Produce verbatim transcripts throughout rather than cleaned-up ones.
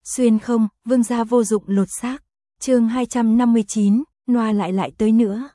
Xuyên không, vương gia vô dụng lột xác. Chương hai trăm năm mươi chín, Noa lại lại tới nữa.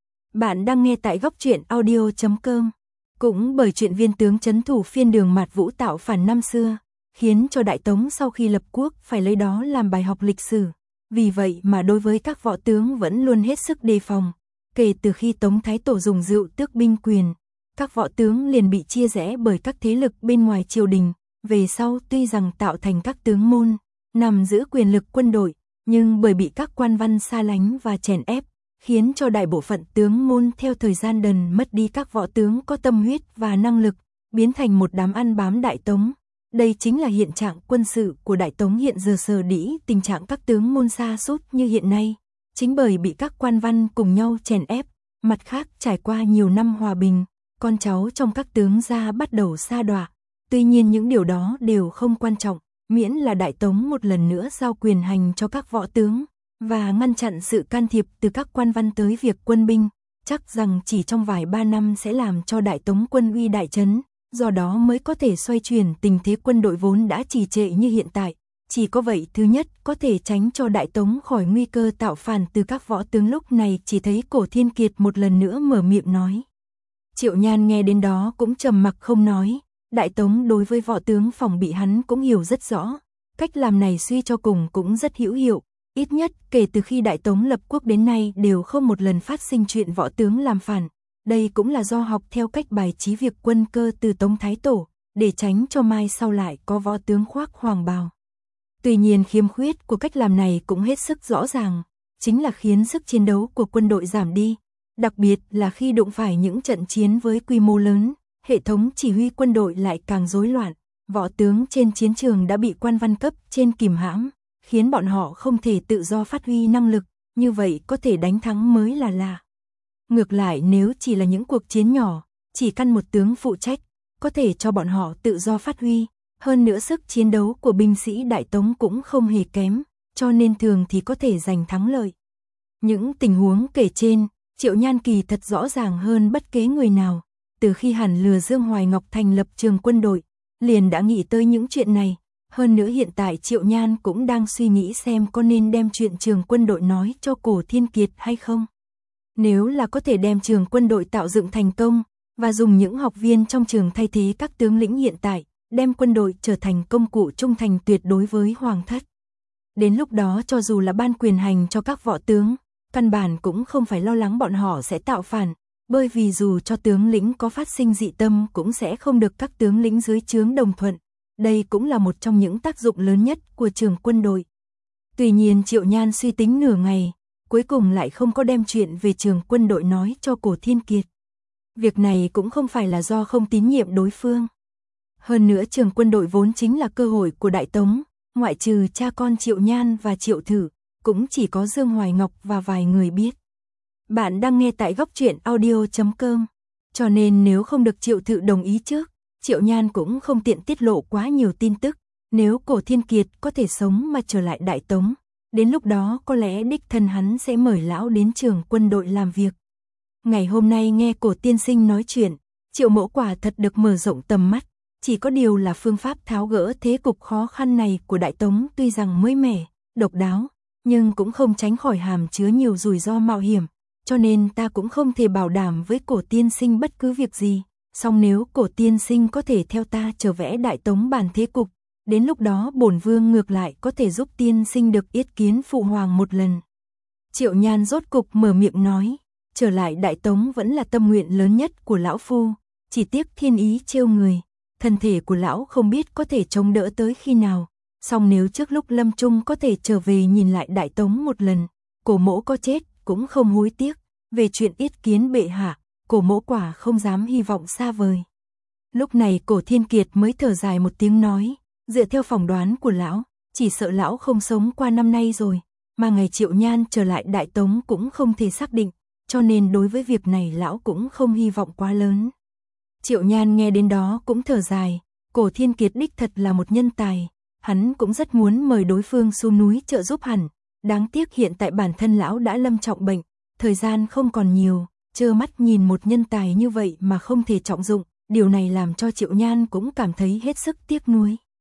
Bạn đang nghe tại góc truyện audio chấm com. Cũng bởi chuyện viên tướng trấn thủ phiên đường Mạt Vũ tạo phản năm xưa, khiến cho Đại Tống sau khi lập quốc phải lấy đó làm bài học lịch sử. Vì vậy mà đối với các võ tướng vẫn luôn hết sức đề phòng. Kể từ khi Tống Thái Tổ dùng rượu tước binh quyền, các võ tướng liền bị chia rẽ bởi các thế lực bên ngoài triều đình. Về sau tuy rằng tạo thành các tướng môn, nằm giữ quyền lực quân đội, nhưng bởi bị các quan văn xa lánh và chèn ép, khiến cho đại bộ phận tướng môn theo thời gian dần mất đi các võ tướng có tâm huyết và năng lực, biến thành một đám ăn bám Đại Tống. Đây chính là hiện trạng quân sự của Đại Tống hiện giờ, sở dĩ tình trạng các tướng môn sa sút như hiện nay. Chính bởi bị các quan văn cùng nhau chèn ép, mặt khác trải qua nhiều năm hòa bình, con cháu trong các tướng gia bắt đầu sa đọa. Tuy nhiên những điều đó đều không quan trọng, miễn là Đại Tống một lần nữa giao quyền hành cho các võ tướng, và ngăn chặn sự can thiệp từ các quan văn tới việc quân binh, chắc rằng chỉ trong vài ba năm sẽ làm cho Đại Tống quân uy đại trấn, do đó mới có thể xoay chuyển tình thế quân đội vốn đã trì trệ như hiện tại. Chỉ có vậy thứ nhất có thể tránh cho Đại Tống khỏi nguy cơ tạo phản từ các võ tướng. Lúc này chỉ thấy Cổ Thiên Kiệt một lần nữa mở miệng nói. Triệu Nhan nghe đến đó cũng trầm mặc không nói. Đại Tống đối với võ tướng phòng bị hắn cũng hiểu rất rõ. Cách làm này suy cho cùng cũng rất hữu hiệu. Ít nhất kể từ khi Đại Tống lập quốc đến nay đều không một lần phát sinh chuyện võ tướng làm phản. Đây cũng là do học theo cách bài trí việc quân cơ từ Tống Thái Tổ, để tránh cho mai sau lại có võ tướng khoác hoàng bào. Tuy nhiên khiếm khuyết của cách làm này cũng hết sức rõ ràng, chính là khiến sức chiến đấu của quân đội giảm đi. Đặc biệt là khi đụng phải những trận chiến với quy mô lớn, hệ thống chỉ huy quân đội lại càng rối loạn. Võ tướng trên chiến trường đã bị quan văn cấp trên kìm hãm, khiến bọn họ không thể tự do phát huy năng lực, như vậy có thể đánh thắng mới là lạ. Ngược lại nếu chỉ là những cuộc chiến nhỏ, chỉ căn một tướng phụ trách, có thể cho bọn họ tự do phát huy. Hơn nữa sức chiến đấu của binh sĩ Đại Tống cũng không hề kém, cho nên thường thì có thể giành thắng lợi. Những tình huống kể trên, Triệu Nhan kỳ thật rõ ràng hơn bất kế người nào. Từ khi hẳn lừa Dương Hoài Ngọc thành lập trường quân đội, liền đã nghĩ tới những chuyện này. Hơn nữa hiện tại Triệu Nhan cũng đang suy nghĩ xem có nên đem chuyện trường quân đội nói cho Cổ Thiên Kiệt hay không. Nếu là có thể đem trường quân đội tạo dựng thành công, và dùng những học viên trong trường thay thế các tướng lĩnh hiện tại, đem quân đội trở thành công cụ trung thành tuyệt đối với hoàng thất. Đến lúc đó cho dù là ban quyền hành cho các võ tướng, căn bản cũng không phải lo lắng bọn họ sẽ tạo phản, bởi vì dù cho tướng lĩnh có phát sinh dị tâm cũng sẽ không được các tướng lĩnh dưới trướng đồng thuận. Đây cũng là một trong những tác dụng lớn nhất của trường quân đội. Tuy nhiên Triệu Nhan suy tính nửa ngày, cuối cùng lại không có đem chuyện về trường quân đội nói cho Cổ Thiên Kiệt. Việc này cũng không phải là do không tín nhiệm đối phương. Hơn nữa trường quân đội vốn chính là cơ hội của Đại Tống, ngoại trừ cha con Triệu Nhan và Triệu Thử, cũng chỉ có Dương Hoài Ngọc và vài người biết. Bạn đang nghe tại góc truyện audio chấm com, cho nên nếu không được Triệu Thử đồng ý trước, Triệu Nhan cũng không tiện tiết lộ quá nhiều tin tức. Nếu Cổ Thiên Kiệt có thể sống mà trở lại Đại Tống, đến lúc đó có lẽ đích thân hắn sẽ mời lão đến trường quân đội làm việc. Ngày hôm nay nghe Cổ tiên sinh nói chuyện, Triệu Mỗ quả thật được mở rộng tầm mắt. Chỉ có điều là phương pháp tháo gỡ thế cục khó khăn này của Đại Tống tuy rằng mới mẻ, độc đáo, nhưng cũng không tránh khỏi hàm chứa nhiều rủi ro mạo hiểm, cho nên ta cũng không thể bảo đảm với Cổ tiên sinh bất cứ việc gì. Song nếu Cổ tiên sinh có thể theo ta trở vẽ Đại Tống bản thế cục, đến lúc đó bổn vương ngược lại có thể giúp tiên sinh được yết kiến phụ hoàng một lần. Triệu Nhan rốt cục mở miệng nói, trở lại Đại Tống vẫn là tâm nguyện lớn nhất của lão phu, chỉ tiếc thiên ý trêu người. Thân thể của lão không biết có thể chống đỡ tới khi nào, song nếu trước lúc lâm chung có thể trở về nhìn lại Đại Tống một lần, Cổ mỗ có chết cũng không hối tiếc. Về chuyện yết kiến bệ hạ, Cổ mỗ quả không dám hy vọng xa vời. Lúc này Cổ Thiên Kiệt mới thở dài một tiếng nói, dựa theo phỏng đoán của lão, chỉ sợ lão không sống qua năm nay rồi, mà ngày Triệu Nhan trở lại Đại Tống cũng không thể xác định, cho nên đối với việc này lão cũng không hy vọng quá lớn. Triệu Nhan nghe đến đó cũng thở dài, Cổ Thiên Kiệt đích thật là một nhân tài, hắn cũng rất muốn mời đối phương xuống núi trợ giúp hẳn, đáng tiếc hiện tại bản thân lão đã lâm trọng bệnh, thời gian không còn nhiều, trơ mắt nhìn một nhân tài như vậy mà không thể trọng dụng, điều này làm cho Triệu Nhan cũng cảm thấy hết sức tiếc nuối.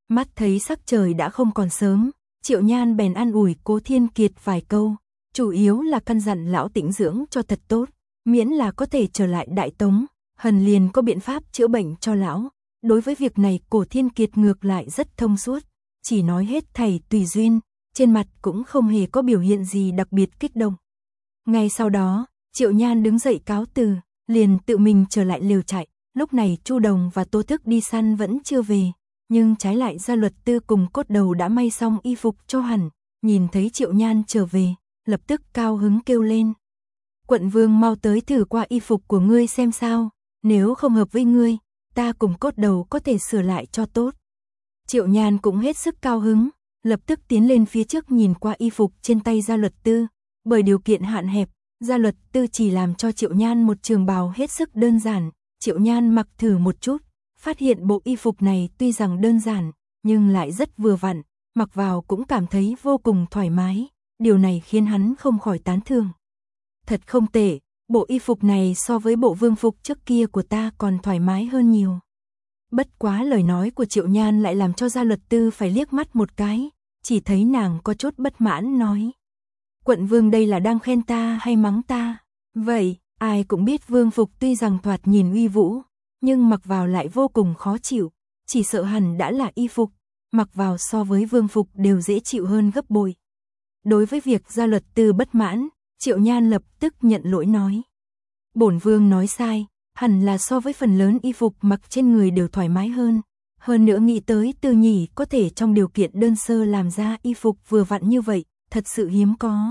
Mắt thấy sắc trời đã không còn sớm, Triệu Nhan bèn an ủi Cố Thiên Kiệt vài câu, chủ yếu là căn dặn lão tĩnh dưỡng cho thật tốt, miễn là có thể trở lại Đại Tống, Hần liền có biện pháp chữa bệnh cho lão. Đối với việc này Cố Thiên Kiệt ngược lại rất thông suốt, chỉ nói hết thảy tùy duyên, trên mặt cũng không hề có biểu hiện gì đặc biệt kích động. Ngay sau đó, Triệu Nhan đứng dậy cáo từ, liền tự mình trở lại lều trại. Lúc này Chu Đồng và Tô Thức đi săn vẫn chưa về, nhưng trái lại Gia Luật Tư cùng Cốt Đầu đã may xong y phục cho hẳn, nhìn thấy Triệu Nhan trở về, lập tức cao hứng kêu lên. Quận Vương mau tới thử qua y phục của ngươi xem sao, nếu không hợp với ngươi, ta cùng Cốt Đầu có thể sửa lại cho tốt. Triệu Nhan cũng hết sức cao hứng, lập tức tiến lên phía trước nhìn qua y phục trên tay Gia Luật Tư, bởi điều kiện hạn hẹp, Gia Luật Tư chỉ làm cho Triệu Nhan một trường bào hết sức đơn giản. Triệu Nhan mặc thử một chút, phát hiện bộ y phục này tuy rằng đơn giản, nhưng lại rất vừa vặn, mặc vào cũng cảm thấy vô cùng thoải mái, điều này khiến hắn không khỏi tán thưởng. Thật không tệ, bộ y phục này so với bộ vương phục trước kia của ta còn thoải mái hơn nhiều. Bất quá lời nói của Triệu Nhan lại làm cho Gia Luật Tư phải liếc mắt một cái, chỉ thấy nàng có chút bất mãn nói. Quận Vương đây là đang khen ta hay mắng ta? Vậy, ai cũng biết vương phục tuy rằng thoạt nhìn uy vũ, nhưng mặc vào lại vô cùng khó chịu, chỉ sợ hẳn đã là y phục, mặc vào so với vương phục đều dễ chịu hơn gấp bội. Đối với việc Gia Luật Tư bất mãn, Triệu Nhan lập tức nhận lỗi nói. Bổn vương nói sai, hẳn là so với phần lớn y phục mặc trên người đều thoải mái hơn. Hơn nữa nghĩ tới Tư Nhỉ có thể trong điều kiện đơn sơ làm ra y phục vừa vặn như vậy, thật sự hiếm có.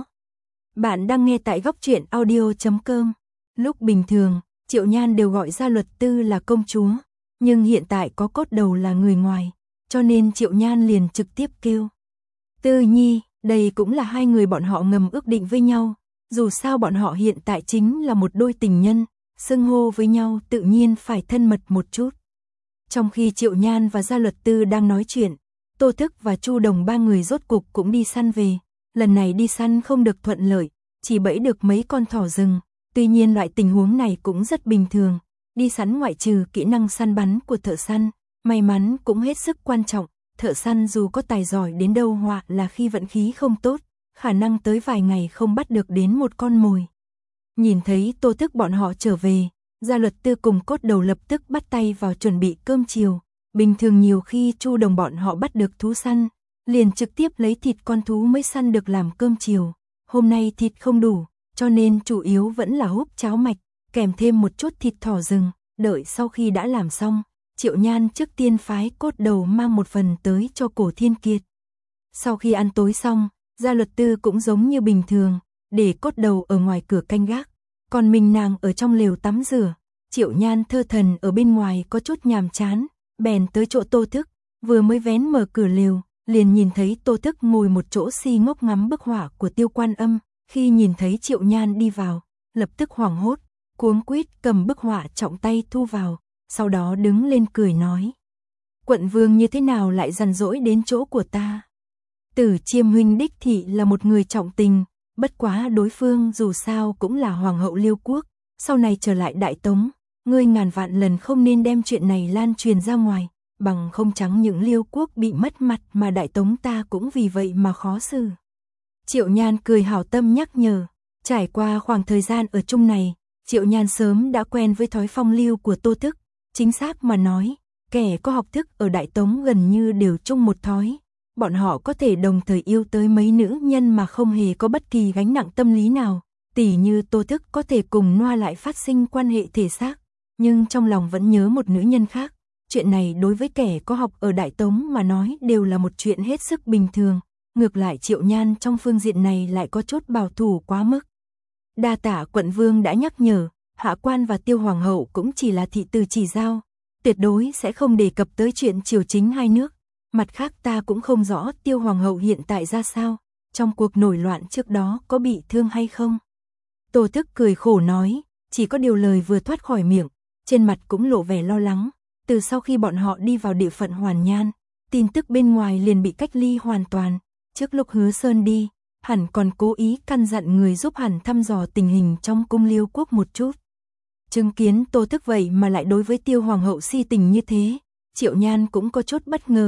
Bạn đang nghe tại góc truyện audio chấm com. Lúc bình thường, Triệu Nhan đều gọi Gia Luật Tư là công chúa, nhưng hiện tại có Cốt Đầu là người ngoài, cho nên Triệu Nhan liền trực tiếp kêu. Tư Nhi, đây cũng là hai người bọn họ ngầm ước định với nhau, dù sao bọn họ hiện tại chính là một đôi tình nhân, xưng hô với nhau tự nhiên phải thân mật một chút. Trong khi Triệu Nhan và Gia Luật Tư đang nói chuyện, Tô Thức và Chu Đồng ba người rốt cục cũng đi săn về, lần này đi săn không được thuận lợi, chỉ bẫy được mấy con thỏ rừng. Tuy nhiên loại tình huống này cũng rất bình thường, đi săn ngoại trừ kỹ năng săn bắn của thợ săn, may mắn cũng hết sức quan trọng, thợ săn dù có tài giỏi đến đâu hoặc là khi vận khí không tốt, khả năng tới vài ngày không bắt được đến một con mồi. Nhìn thấy Tô Thức bọn họ trở về, Gia Luật Tư cùng Cốt Đầu lập tức bắt tay vào chuẩn bị cơm chiều, bình thường nhiều khi Chu Đồng bọn họ bắt được thú săn, liền trực tiếp lấy thịt con thú mới săn được làm cơm chiều, hôm nay thịt không đủ. Cho nên chủ yếu vẫn là húp cháo mạch, kèm thêm một chút thịt thỏ rừng, đợi sau khi đã làm xong, Triệu Nhan trước tiên phái Cốt Đầu mang một phần tới cho Cố Thiên Kiệt. Sau khi ăn tối xong, Gia Luật Tư cũng giống như bình thường, để Cốt Đầu ở ngoài cửa canh gác, còn mình nàng ở trong lều tắm rửa. Triệu Nhan thơ thần ở bên ngoài có chút nhàm chán, bèn tới chỗ Tô Thức, vừa mới vén mở cửa lều, liền nhìn thấy Tô Thức ngồi một chỗ si ngốc ngắm bức họa của Tiêu Quan Âm. Khi nhìn thấy Triệu Nhan đi vào, lập tức hoảng hốt, cuống quýt cầm bức họa trọng tay thu vào, sau đó đứng lên cười nói. Quận Vương như thế nào lại rằn rỗi đến chỗ của ta? Tử Chiêm huynh đích thị là một người trọng tình, bất quá đối phương dù sao cũng là Hoàng hậu Liêu Quốc, sau này trở lại Đại Tống, ngươi ngàn vạn lần không nên đem chuyện này lan truyền ra ngoài, bằng không chẳng những Liêu Quốc bị mất mặt mà Đại Tống ta cũng vì vậy mà khó xử. Triệu Nhan cười hảo tâm nhắc nhở, trải qua khoảng thời gian ở chung này, Triệu Nhan sớm đã quen với thói phong lưu của Tô Thức, chính xác mà nói, kẻ có học thức ở Đại Tống gần như đều chung một thói, bọn họ có thể đồng thời yêu tới mấy nữ nhân mà không hề có bất kỳ gánh nặng tâm lý nào, tỉ như Tô Thức có thể cùng Noa lại phát sinh quan hệ thể xác, nhưng trong lòng vẫn nhớ một nữ nhân khác, chuyện này đối với kẻ có học ở Đại Tống mà nói đều là một chuyện hết sức bình thường. Ngược lại Triệu Nhan trong phương diện này lại có chút bảo thủ quá mức. Đa tả quận vương đã nhắc nhở, hạ quan và Tiêu Hoàng hậu cũng chỉ là thị từ chỉ giao, tuyệt đối sẽ không đề cập tới chuyện triều chính hai nước. Mặt khác ta cũng không rõ Tiêu Hoàng hậu hiện tại ra sao, trong cuộc nổi loạn trước đó có bị thương hay không. Tô Thức cười khổ nói, chỉ có điều lời vừa thoát khỏi miệng, trên mặt cũng lộ vẻ lo lắng. Từ sau khi bọn họ đi vào địa phận Hoàn Nhan, tin tức bên ngoài liền bị cách ly hoàn toàn. Trước lúc Hứa Sơn đi, hẳn còn cố ý căn dặn người giúp hẳn thăm dò tình hình trong cung Liêu Quốc một chút. Chứng kiến Tô Thức vậy mà lại đối với Tiêu Hoàng hậu si tình như thế, Triệu Nhan cũng có chút bất ngờ,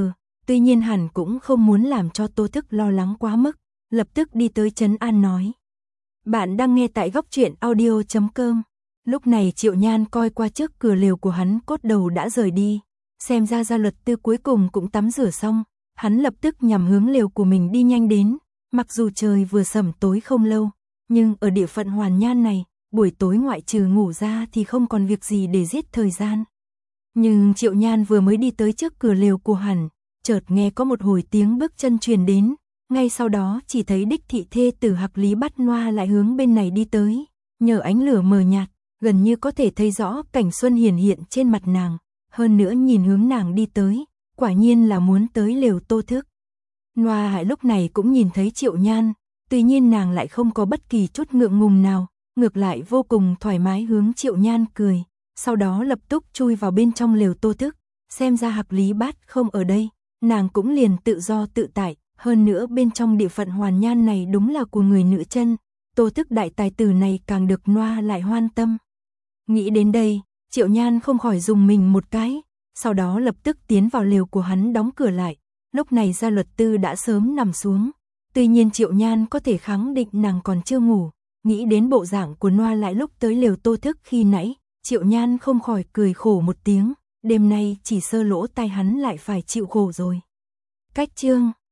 Tuy nhiên hắn cũng không muốn làm cho Tô Thức lo lắng quá mức, lập tức đi tới trấn an nói. Bạn đang nghe tại góc truyện audio chấm com. Lúc này Triệu Nhan coi qua trước cửa lều của hắn, cốt đầu đã rời đi. Xem ra Gia Luật Tư cuối cùng cũng tắm rửa xong, hắn lập tức nhằm hướng lều của mình đi nhanh đến. Mặc dù trời vừa sẩm tối không lâu, nhưng ở địa phận Hoàn Nhan này, buổi tối ngoại trừ ngủ ra thì không còn việc gì để giết thời gian. Nhưng Triệu Nhan vừa mới đi tới trước cửa lều của hắn, chợt nghe có một hồi tiếng bước chân truyền đến, ngay sau đó chỉ thấy đích thị thê tử Hạc Lý Bát Noa lại hướng bên này đi tới, nhờ ánh lửa mờ nhạt, gần như có thể thấy rõ cảnh xuân hiển hiện trên mặt nàng, hơn nữa nhìn hướng nàng đi tới, quả nhiên là muốn tới lều Tô Thức. Noa Hải lúc này cũng nhìn thấy Triệu Nhan, tuy nhiên nàng lại không có bất kỳ chút ngượng ngùng nào, ngược lại vô cùng thoải mái hướng Triệu Nhan cười, sau đó lập tức chui vào bên trong lều Tô Thức, xem ra Hạc Lý Bát không ở đây, nàng cũng liền tự do tự tại, hơn nữa bên trong địa phận Hoàn Nhan này đúng là của người nữ chân, Tô Thức đại tài tử này càng được Noa lại hoan tâm. Nghĩ đến đây, Triệu Nhan không khỏi dùng mình một cái, sau đó lập tức tiến vào lều của hắn đóng cửa lại, lúc này Gia Luật Tư đã sớm nằm xuống, tuy nhiên Triệu Nhan có thể khẳng định nàng còn chưa ngủ, nghĩ đến bộ dạng của Noa lại lúc tới lều Tô Thức khi nãy, Triệu Nhan không khỏi cười khổ một tiếng, đêm nay chỉ sơ lỗ tai hắn lại phải chịu khổ rồi. Cách chương